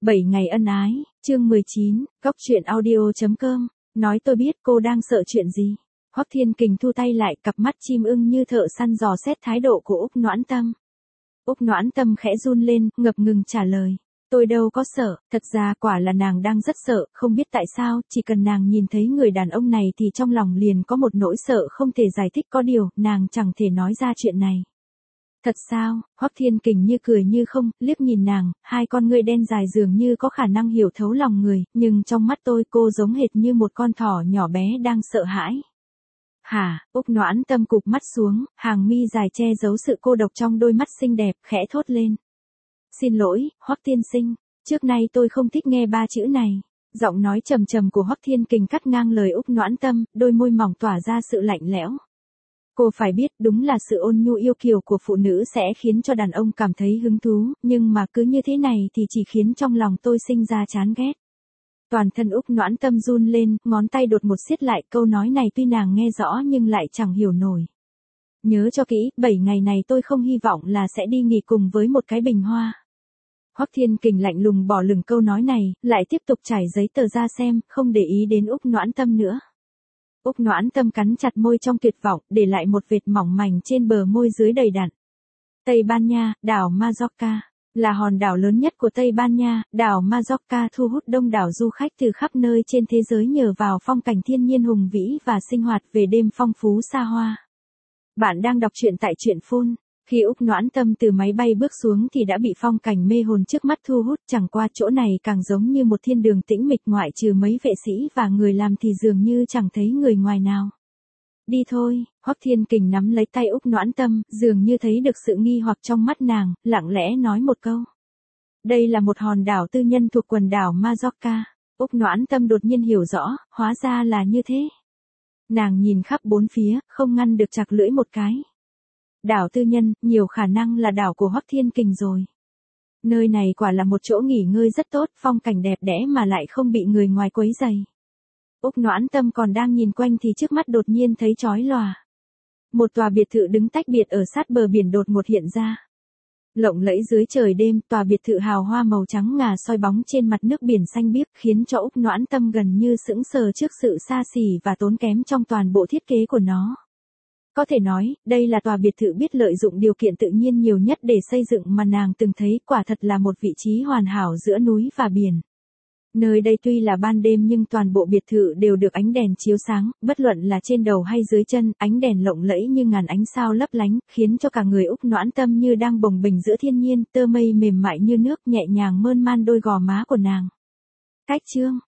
7 ngày ân ái, chương 19, góc truyện audio.com, nói tôi biết cô đang sợ chuyện gì. Hoắc Thiên Kình thu tay lại, cặp mắt chim ưng như thợ săn dò xét thái độ của Úc Noãn Tâm. Úc Noãn Tâm khẽ run lên, ngập ngừng trả lời. Tôi đâu có sợ, thật ra quả là nàng đang rất sợ, không biết tại sao, chỉ cần nàng nhìn thấy người đàn ông này thì trong lòng liền có một nỗi sợ không thể giải thích, có điều, nàng chẳng thể nói ra chuyện này. Thật sao? Hoắc Thiên Kình như cười như không, liếc nhìn nàng, hai con ngươi đen dài dường như có khả năng hiểu thấu lòng người, nhưng trong mắt tôi cô giống hệt như một con thỏ nhỏ bé đang sợ hãi. Hả? Úc Noãn Tâm cụp mắt xuống, hàng mi dài che giấu sự cô độc trong đôi mắt xinh đẹp, khẽ thốt lên. Xin lỗi, Hoắc tiên sinh, trước nay tôi không thích nghe ba chữ này. Giọng nói trầm trầm của Hoắc Thiên Kình cắt ngang lời Úc Noãn Tâm, đôi môi mỏng tỏa ra sự lạnh lẽo. Cô phải biết đúng là sự ôn nhu yêu kiều của phụ nữ sẽ khiến cho đàn ông cảm thấy hứng thú, nhưng mà cứ như thế này thì chỉ khiến trong lòng tôi sinh ra chán ghét. Toàn thân Úc Noãn Tâm run lên, ngón tay đột một siết lại, câu nói này tuy nàng nghe rõ nhưng lại chẳng hiểu nổi. Nhớ cho kỹ, 7 ngày này tôi không hy vọng là sẽ đi nghỉ cùng với một cái bình hoa. Hoắc Thiên Kình lạnh lùng bỏ lửng câu nói này, lại tiếp tục trải giấy tờ ra xem, không để ý đến Úc Noãn Tâm nữa. Úc Noãn Tâm cắn chặt môi trong tuyệt vọng, để lại một vệt mỏng mảnh trên bờ môi dưới đầy đặn. Tây Ban Nha, đảo Majorca, là hòn đảo lớn nhất của Tây Ban Nha, đảo Majorca thu hút đông đảo du khách từ khắp nơi trên thế giới nhờ vào phong cảnh thiên nhiên hùng vĩ và sinh hoạt về đêm phong phú xa hoa. Bạn đang đọc truyện tại truyện Phone. Khi Úc Noãn Tâm từ máy bay bước xuống thì đã bị phong cảnh mê hồn trước mắt thu hút, chẳng qua chỗ này càng giống như một thiên đường tĩnh mịch, ngoại trừ mấy vệ sĩ và người làm thì dường như chẳng thấy người ngoài nào. Đi thôi, Hoắc Thiên Kình nắm lấy tay Úc Noãn Tâm, dường như thấy được sự nghi hoặc trong mắt nàng, lặng lẽ nói một câu. Đây là một hòn đảo tư nhân thuộc quần đảo Majorca. Úc Noãn Tâm đột nhiên hiểu rõ, hóa ra là như thế. Nàng nhìn khắp bốn phía, không ngăn được chạc lưỡi một cái. Đảo tư nhân, nhiều khả năng là đảo của Hoắc Thiên Kình rồi. Nơi này quả là một chỗ nghỉ ngơi rất tốt, phong cảnh đẹp đẽ mà lại không bị người ngoài quấy rầy. Úc Noãn Tâm còn đang nhìn quanh thì trước mắt đột nhiên thấy chói lòa. Một tòa biệt thự đứng tách biệt ở sát bờ biển đột ngột hiện ra. Lộng lẫy dưới trời đêm, tòa biệt thự hào hoa màu trắng ngà soi bóng trên mặt nước biển xanh biếc, khiến cho Úc Noãn Tâm gần như sững sờ trước sự xa xỉ và tốn kém trong toàn bộ thiết kế của nó. Có thể nói, đây là tòa biệt thự biết lợi dụng điều kiện tự nhiên nhiều nhất để xây dựng mà nàng từng thấy, quả thật là một vị trí hoàn hảo giữa núi và biển. Nơi đây tuy là ban đêm nhưng toàn bộ biệt thự đều được ánh đèn chiếu sáng, bất luận là trên đầu hay dưới chân, ánh đèn lộng lẫy như ngàn ánh sao lấp lánh, khiến cho cả người Úc Noãn Tâm như đang bồng bềnh giữa thiên nhiên, tơ mây mềm mại như nước nhẹ nhàng mơn man đôi gò má của nàng. Cách chương